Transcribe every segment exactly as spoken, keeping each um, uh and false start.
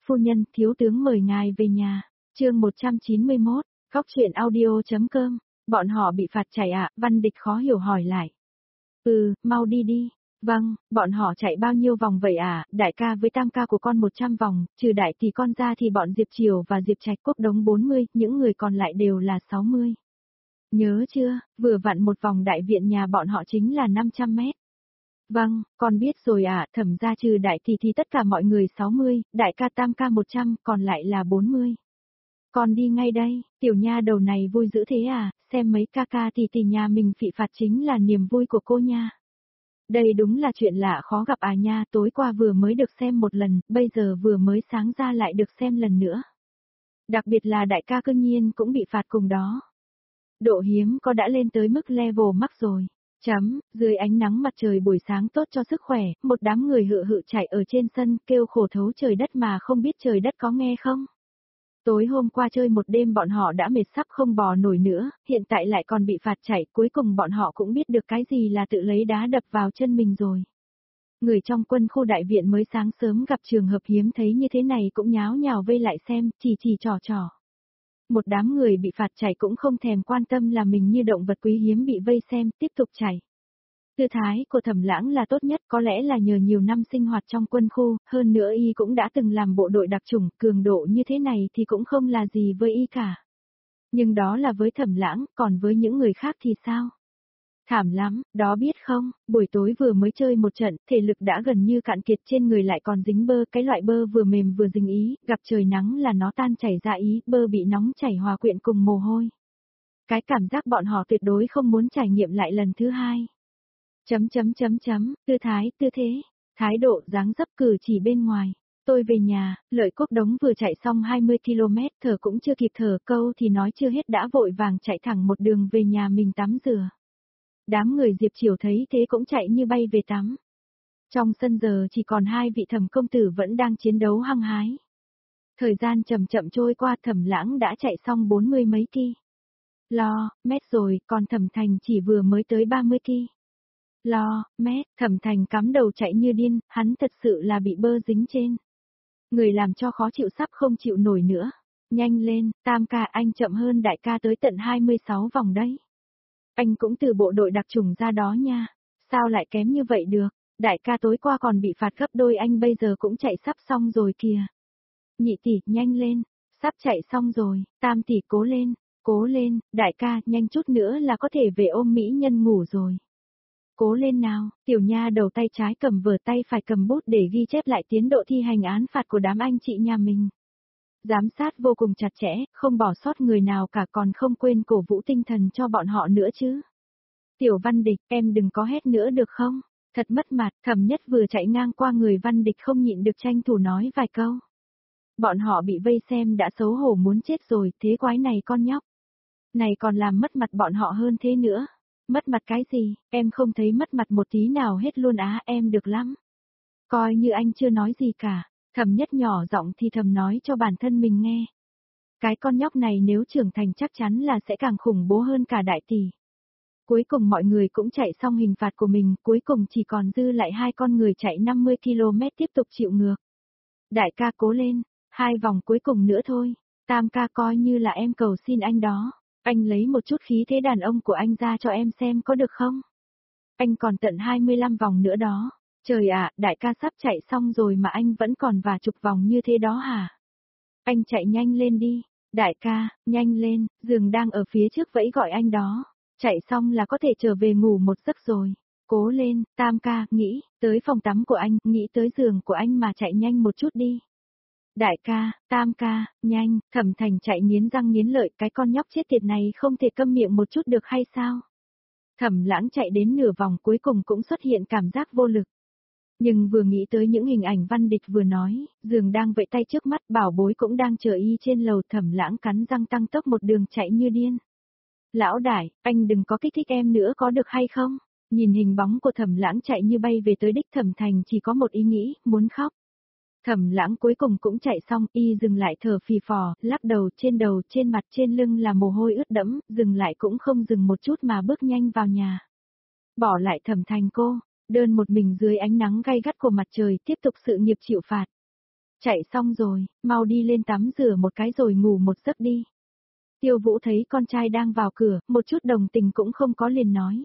Phu nhân, thiếu tướng mời ngài về nhà. Chương một trăm chín mươi mốt, Góc truyện audio.com. Bọn họ bị phạt chạy ạ, Văn Địch khó hiểu hỏi lại. Ừ, mau đi đi. Vâng, bọn họ chạy bao nhiêu vòng vậy à, đại ca với tam ca của con một trăm vòng, trừ đại thì con ra thì bọn Diệp Triều và Diệp Trạch Quốc đống bốn mươi, những người còn lại đều là sáu mươi. Nhớ chưa, vừa vặn một vòng đại viện nhà bọn họ chính là năm trăm mét. Vâng, con biết rồi ạ, thẩm ra trừ đại thì thì tất cả mọi người sáu mươi, đại ca tam ca một trăm, còn lại là bốn mươi. Con đi ngay đây, tiểu nha đầu này vui dữ thế à, xem mấy ca ca thì thì nhà mình phị phạt chính là niềm vui của cô nha. Đây đúng là chuyện lạ khó gặp à nha, tối qua vừa mới được xem một lần, bây giờ vừa mới sáng ra lại được xem lần nữa. Đặc biệt là đại ca cương nhiên cũng bị phạt cùng đó. Độ hiếm có đã lên tới mức level mắc rồi. Chấm, dưới ánh nắng mặt trời buổi sáng tốt cho sức khỏe, một đám người hự hự chạy ở trên sân kêu khổ thấu trời đất mà không biết trời đất có nghe không. Tối hôm qua chơi một đêm bọn họ đã mệt sắp không bò nổi nữa, hiện tại lại còn bị phạt chạy, cuối cùng bọn họ cũng biết được cái gì là tự lấy đá đập vào chân mình rồi. Người trong quân khu đại viện mới sáng sớm gặp trường hợp hiếm thấy như thế này cũng nháo nhào vây lại xem, chỉ chỉ trò trò. Một đám người bị phạt chạy cũng không thèm quan tâm là mình như động vật quý hiếm bị vây xem, tiếp tục chạy. Tư thái của Thẩm Lãng là tốt nhất, có lẽ là nhờ nhiều năm sinh hoạt trong quân khu, hơn nữa y cũng đã từng làm bộ đội đặc chủng, cường độ như thế này thì cũng không là gì với y cả. Nhưng đó là với Thẩm Lãng, còn với những người khác thì sao? Thảm lắm, đó biết không, buổi tối vừa mới chơi một trận, thể lực đã gần như cạn kiệt, trên người lại còn dính bơ, cái loại bơ vừa mềm vừa dính ý, gặp trời nắng là nó tan chảy ra ý, bơ bị nóng chảy hòa quyện cùng mồ hôi. Cái cảm giác bọn họ tuyệt đối không muốn trải nghiệm lại lần thứ hai. Chấm chấm chấm chấm, tư thái, tư thế, thái độ, dáng dấp cử chỉ bên ngoài. Tôi về nhà, Lợi Quốc Đống vừa chạy xong hai mươi ki lô mét, thở cũng chưa kịp thở, câu thì nói chưa hết đã vội vàng chạy thẳng một đường về nhà mình tắm rửa. Đám người Diệp Triều thấy thế cũng chạy như bay về tắm. Trong sân giờ chỉ còn hai vị Thẩm công tử vẫn đang chiến đấu hăng hái. Thời gian chậm chậm trôi qua, Thẩm Lãng đã chạy xong bốn mươi mấy ki lô mét rồi, còn Thẩm Thành chỉ vừa mới tới ba mươi ki lô mét, Thẩm Thành cắm đầu chạy như điên, hắn thật sự là bị bơ dính trên. Người làm cho khó chịu sắp không chịu nổi nữa. Nhanh lên, tam ca, anh chậm hơn đại ca tới tận hai mươi sáu vòng đấy. Anh cũng từ bộ đội đặc chủng ra đó nha. Sao lại kém như vậy được? Đại ca tối qua còn bị phạt gấp đôi, anh bây giờ cũng chạy sắp xong rồi kìa. Nhị tỷ, nhanh lên. Sắp chạy xong rồi, tam tỷ cố lên, cố lên, đại ca, nhanh chút nữa là có thể về ôm mỹ nhân ngủ rồi. Cố lên nào, tiểu nha đầu tay trái cầm vở tay phải cầm bút để ghi chép lại tiến độ thi hành án phạt của đám anh chị nhà mình. Giám sát vô cùng chặt chẽ, không bỏ sót người nào cả, còn không quên cổ vũ tinh thần cho bọn họ nữa chứ. Tiểu Văn Địch, em đừng có hét nữa được không? Thật mất mặt, Thẩm Nhất vừa chạy ngang qua người Văn Địch không nhịn được tranh thủ nói vài câu. Bọn họ bị vây xem đã xấu hổ muốn chết rồi, thế quái này con nhóc. Này còn làm mất mặt bọn họ hơn thế nữa. Mất mặt cái gì, em không thấy mất mặt một tí nào hết luôn á, em được lắm. Coi như anh chưa nói gì cả. Thẩm Nhất nhỏ giọng thì thầm nói cho bản thân mình nghe. Cái con nhóc này nếu trưởng thành chắc chắn là sẽ càng khủng bố hơn cả đại tỷ. Cuối cùng mọi người cũng chạy xong hình phạt của mình, cuối cùng chỉ còn dư lại hai con người chạy năm mươi ki lô mét tiếp tục chịu ngược. Đại ca cố lên, hai vòng cuối cùng nữa thôi, tam ca coi như là em cầu xin anh đó, anh lấy một chút khí thế đàn ông của anh ra cho em xem có được không? Anh còn tận hai mươi lăm vòng nữa đó. Trời ạ, đại ca sắp chạy xong rồi mà anh vẫn còn vài chục vòng như thế đó hả? Anh chạy nhanh lên đi, đại ca, nhanh lên, giường đang ở phía trước vẫy gọi anh đó. Chạy xong là có thể trở về ngủ một giấc rồi. Cố lên, tam ca, nghĩ, tới phòng tắm của anh, nghĩ tới giường của anh mà chạy nhanh một chút đi. Đại ca, tam ca, nhanh, Thẩm Thành chạy nghiến răng nghiến lợi, cái con nhóc chết tiệt này không thể câm miệng một chút được hay sao? Thẩm Lãng chạy đến nửa vòng cuối cùng cũng xuất hiện cảm giác vô lực. Nhưng vừa nghĩ tới những hình ảnh Văn Địch vừa nói, giường đang vẫy tay trước mắt, bảo bối cũng đang chờ y trên lầu, Thẩm Lãng cắn răng tăng tốc một đường chạy như điên. Lão đại, anh đừng có kích thích em nữa có được hay không? Nhìn hình bóng của Thẩm Lãng chạy như bay về tới đích, Thẩm Thành chỉ có một ý nghĩ, muốn khóc. Thẩm Lãng cuối cùng cũng chạy xong, y dừng lại thở phì phò, lắc đầu, trên đầu, trên mặt, trên lưng là mồ hôi ướt đẫm, dừng lại cũng không dừng một chút mà bước nhanh vào nhà. Bỏ lại Thẩm Thành cô, đơn một mình dưới ánh nắng gay gắt của mặt trời, tiếp tục sự nghiệp chịu phạt. Chạy xong rồi, mau đi lên tắm rửa một cái rồi ngủ một giấc đi. Tiêu Vũ thấy con trai đang vào cửa, một chút đồng tình cũng không có liền nói.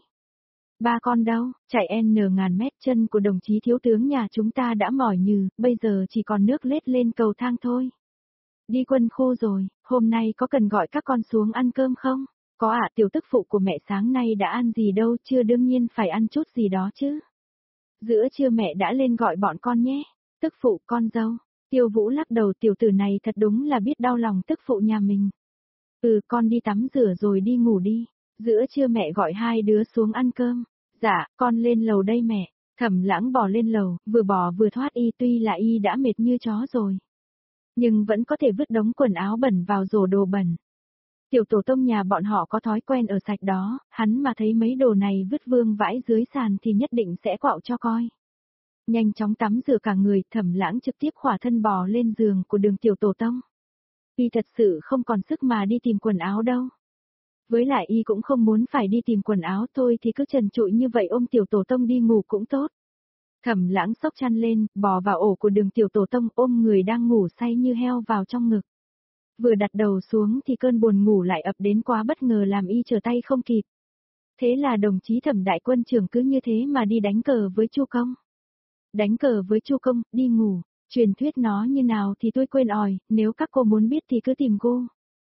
Ba con đâu, chạy n ngàn mét, chân của đồng chí thiếu tướng nhà chúng ta đã mỏi nhừ, bây giờ chỉ còn nước lết lên cầu thang thôi. Đi quân khu rồi, hôm nay có cần gọi các con xuống ăn cơm không? Có ạ, tiểu tức phụ của mẹ sáng nay đã ăn gì đâu, chưa, đương nhiên phải ăn chút gì đó chứ. Giữa trưa mẹ đã lên gọi bọn con nhé. Tức phụ, con dâu. Tiêu Vũ lắc đầu, tiểu tử này thật đúng là biết đau lòng tức phụ nhà mình. Ừ, con đi tắm rửa rồi đi ngủ đi. Giữa trưa mẹ gọi hai đứa xuống ăn cơm. Dạ, con lên lầu đây mẹ. Thẩm Lãng bò lên lầu, vừa bò vừa thoát y, tuy là y đã mệt như chó rồi. Nhưng vẫn có thể vứt đống quần áo bẩn vào rổ đồ bẩn. Tiểu tổ tông nhà bọn họ có thói quen ở sạch đó, hắn mà thấy mấy đồ này vứt vương vãi dưới sàn thì nhất định sẽ quạo cho coi. Nhanh chóng tắm rửa cả người, Thẩm Lãng trực tiếp khỏa thân bò lên giường của Đường tiểu tổ tông. Y thật sự không còn sức mà đi tìm quần áo đâu. Với lại y cũng không muốn phải đi tìm quần áo, thôi thì cứ trần trụi như vậy ôm tiểu tổ tông đi ngủ cũng tốt. Thẩm Lãng xốc chăn lên, bò vào ổ của Đường tiểu tổ tông, ôm người đang ngủ say như heo vào trong ngực. Vừa đặt đầu xuống thì cơn buồn ngủ lại ập đến quá bất ngờ làm y trở tay không kịp. Thế là đồng chí Thẩm đại quân trưởng cứ như thế mà đi đánh cờ với Chu Công. Đánh cờ với Chu Công, đi ngủ, truyền thuyết nó như nào thì tôi quên ỏi, nếu các cô muốn biết thì cứ tìm cô.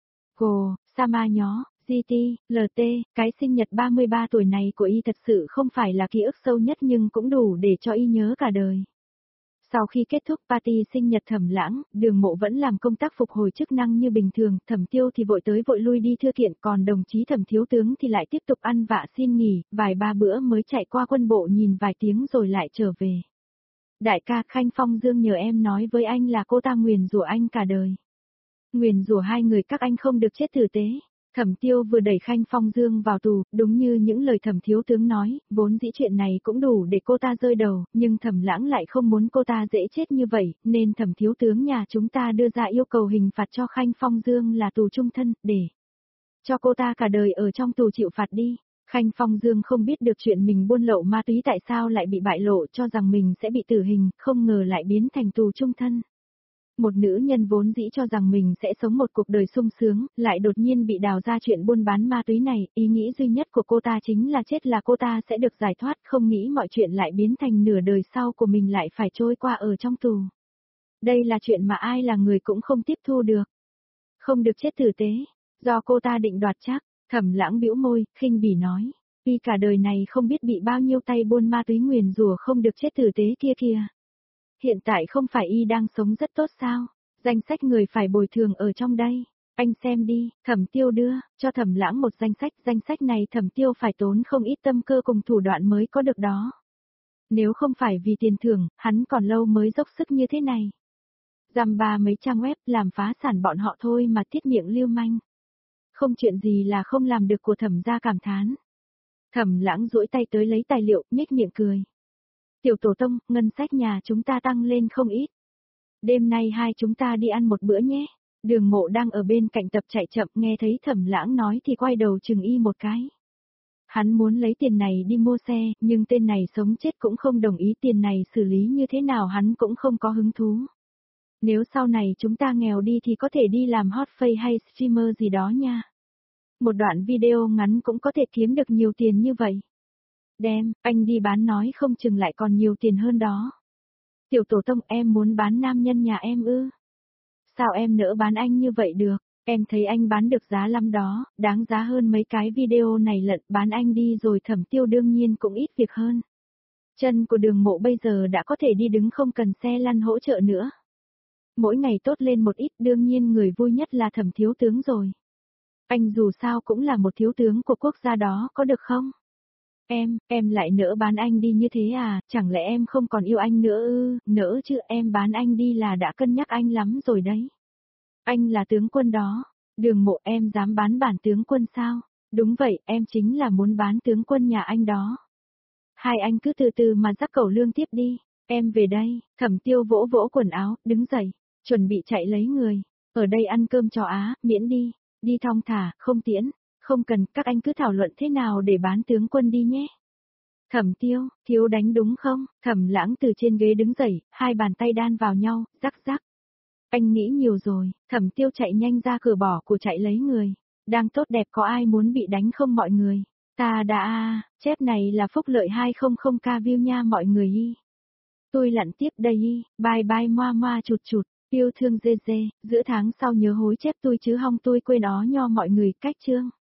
Cô, Sama nhó, giê tê, lờ tê, cái sinh nhật ba mươi ba tuổi này của y thật sự không phải là ký ức sâu nhất nhưng cũng đủ để cho y nhớ cả đời. Sau khi kết thúc party sinh nhật Thẩm Lãng, Đường Mộ vẫn làm công tác phục hồi chức năng như bình thường, Thẩm Tiêu thì vội tới vội lui đi thư kiện, còn đồng chí Thẩm thiếu tướng thì lại tiếp tục ăn vạ xin nghỉ, vài ba bữa mới chạy qua quân bộ nhìn vài tiếng rồi lại trở về. Đại ca, Khanh Phong Dương nhờ em nói với anh là cô ta nguyền rủa anh cả đời. Nguyền rủa hai người các anh không được chết tử tế. Thẩm Tiêu vừa đẩy Khanh Phong Dương vào tù, đúng như những lời Thẩm thiếu tướng nói, vốn dĩ chuyện này cũng đủ để cô ta rơi đầu, nhưng Thẩm Lãng lại không muốn cô ta dễ chết như vậy, nên Thẩm thiếu tướng nhà chúng ta đưa ra yêu cầu hình phạt cho Khanh Phong Dương là tù chung thân, để cho cô ta cả đời ở trong tù chịu phạt đi. Khanh Phong Dương không biết được chuyện mình buôn lậu ma túy tại sao lại bị bại lộ, cho rằng mình sẽ bị tử hình, không ngờ lại biến thành tù chung thân. Một nữ nhân vốn dĩ cho rằng mình sẽ sống một cuộc đời sung sướng, lại đột nhiên bị đào ra chuyện buôn bán ma túy này, ý nghĩ duy nhất của cô ta chính là chết là cô ta sẽ được giải thoát, không nghĩ mọi chuyện lại biến thành nửa đời sau của mình lại phải trôi qua ở trong tù. Đây là chuyện mà ai là người cũng không tiếp thu được. Không được chết tử tế, do cô ta định đoạt chắc. Thẩm Lãng bĩu môi, khinh bỉ nói, y cả đời này không biết bị bao nhiêu tay buôn ma túy nguyền rủa không được chết tử tế kia kìa. Hiện tại không phải y đang sống rất tốt sao? Danh sách người phải bồi thường ở trong đây. Anh xem đi, Thẩm Tiêu đưa cho Thẩm Lãng một danh sách, danh sách này Thẩm Tiêu phải tốn không ít tâm cơ cùng thủ đoạn mới có được đó. Nếu không phải vì tiền thưởng, hắn còn lâu mới dốc sức như thế này. Giam ba mấy trang web làm phá sản bọn họ thôi mà tiết miệng lưu manh. Không chuyện gì là không làm được của Thẩm gia cảm thán. Thẩm Lãng duỗi tay tới lấy tài liệu, nhếch miệng cười. Tiểu tổ tông, ngân sách nhà chúng ta tăng lên không ít. Đêm nay hai chúng ta đi ăn một bữa nhé. Đường Mộ đang ở bên cạnh tập chạy chậm, nghe thấy Thẩm Lãng nói thì quay đầu chừng y một cái. Hắn muốn lấy tiền này đi mua xe, nhưng tên này sống chết cũng không đồng ý, tiền này xử lý như thế nào hắn cũng không có hứng thú. Nếu sau này chúng ta nghèo đi thì có thể đi làm hot face hay streamer gì đó nha. Một đoạn video ngắn cũng có thể kiếm được nhiều tiền như vậy. Đem, anh đi bán nói không chừng lại còn nhiều tiền hơn đó. Tiểu tổ tông, em muốn bán nam nhân nhà em ư? Sao em nỡ bán anh như vậy được? Em thấy anh bán được giá lắm đó, đáng giá hơn mấy cái video này lận, bán anh đi rồi. Thẩm Tiêu đương nhiên cũng ít việc hơn. Chân của Đường Mộ bây giờ đã có thể đi đứng không cần xe lăn hỗ trợ nữa. Mỗi ngày tốt lên một ít, đương nhiên người vui nhất là Thẩm thiếu tướng rồi. Anh dù sao cũng là một thiếu tướng của quốc gia đó, có được không? Em, em lại nỡ bán anh đi như thế à, chẳng lẽ em không còn yêu anh nữa ư? Nỡ chứ, em bán anh đi là đã cân nhắc anh lắm rồi đấy. Anh là tướng quân đó. Đường Mộ, em dám bán bản tướng quân sao? Đúng vậy, em chính là muốn bán tướng quân nhà anh đó. Hai anh cứ từ từ mà rắc cẩu lương tiếp đi. Em về đây. Thẩm Tiêu vỗ vỗ quần áo, đứng dậy, chuẩn bị chạy lấy người. Ở đây ăn cơm cho Á, miễn đi. Đi thong thả, không tiễn. Không cần, các anh cứ thảo luận thế nào để bán tướng quân đi nhé. Thẩm Tiêu, thiếu đánh đúng không? Thẩm Lãng từ trên ghế đứng dậy, hai bàn tay đan vào nhau, rắc rắc. Anh nghĩ nhiều rồi, Thẩm Tiêu chạy nhanh ra cửa bỏ của chạy lấy người. Đang tốt đẹp có ai muốn bị đánh không mọi người. Ta đã, chép này là phúc lợi hai trăm k view nha mọi người y. Tôi lặn tiếp đây y, bye bye moa moa chụt chụt, yêu thương dê dê, giữa tháng sau nhớ hối chép tôi chứ hong tôi quên ó nho mọi người cách chương.